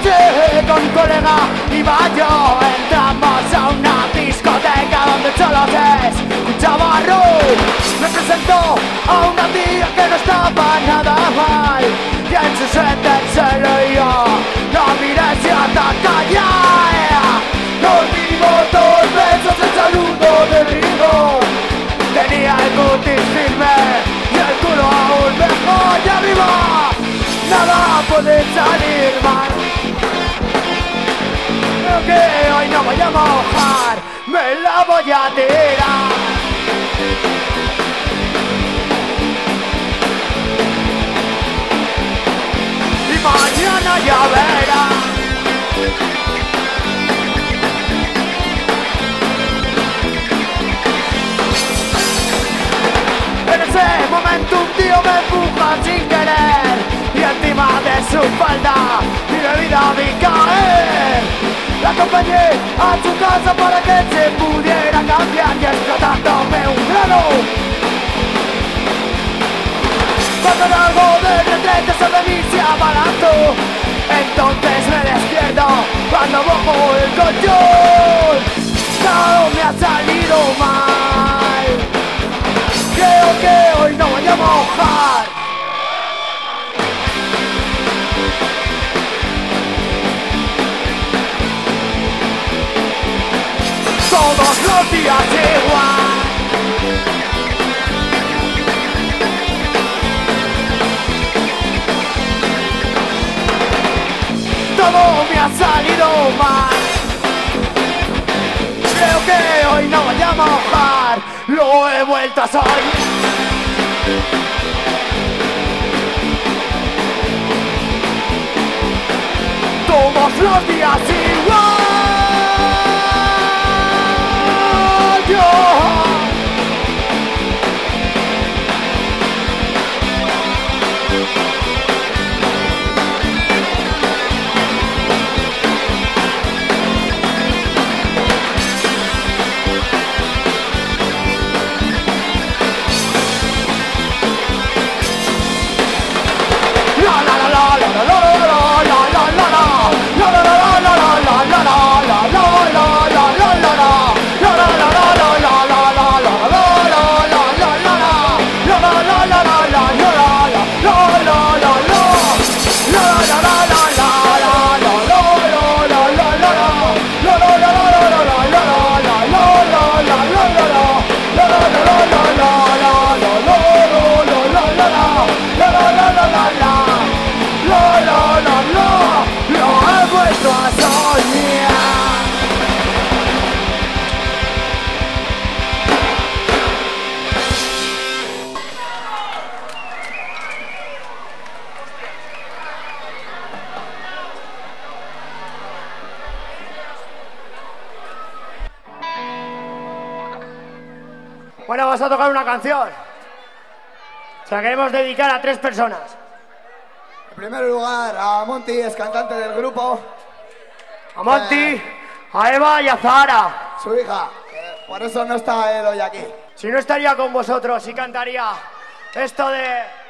noche con un colega iba yo, entramos a una discoteca donde solo se escuchaba rock. Me presentó a una tía que no estaba nada mal y en su suéter se leía la miré y hasta ya. Nos dimos dos besos, el saludo de rigor. Tenía el cutis firme y el culo aún mejor. Y arriba nada puede salir mal. Creo que hoy no voy a mojar, me la voy a tirar. Y mañana ya verás. En ese momento un tío me empuja sin querer y encima de su falda mi bebida vi caer. La acompañé a su casa para que se pudiera cambiar y explotándome un grano. Cuando largo del retrete sobre mí se abalanzó, entonces me despierto cuando mojo el colchón. Todo me ha salido mal. Creo que hoy no voy a mojar. Todos los días igual. Todo me ha salido mal. Creo que hoy no voy a mojar. Lo he vuelto a soñar. Todos los días igual. Bueno, vamos a tocar una canción. Se la queremos dedicar a 3 personas. En primer lugar, a Monty, es cantante del grupo. A Monty, a Eva y a Zahara. Su hija, por eso no está él hoy aquí. Si no estaría con vosotros y cantaría esto de...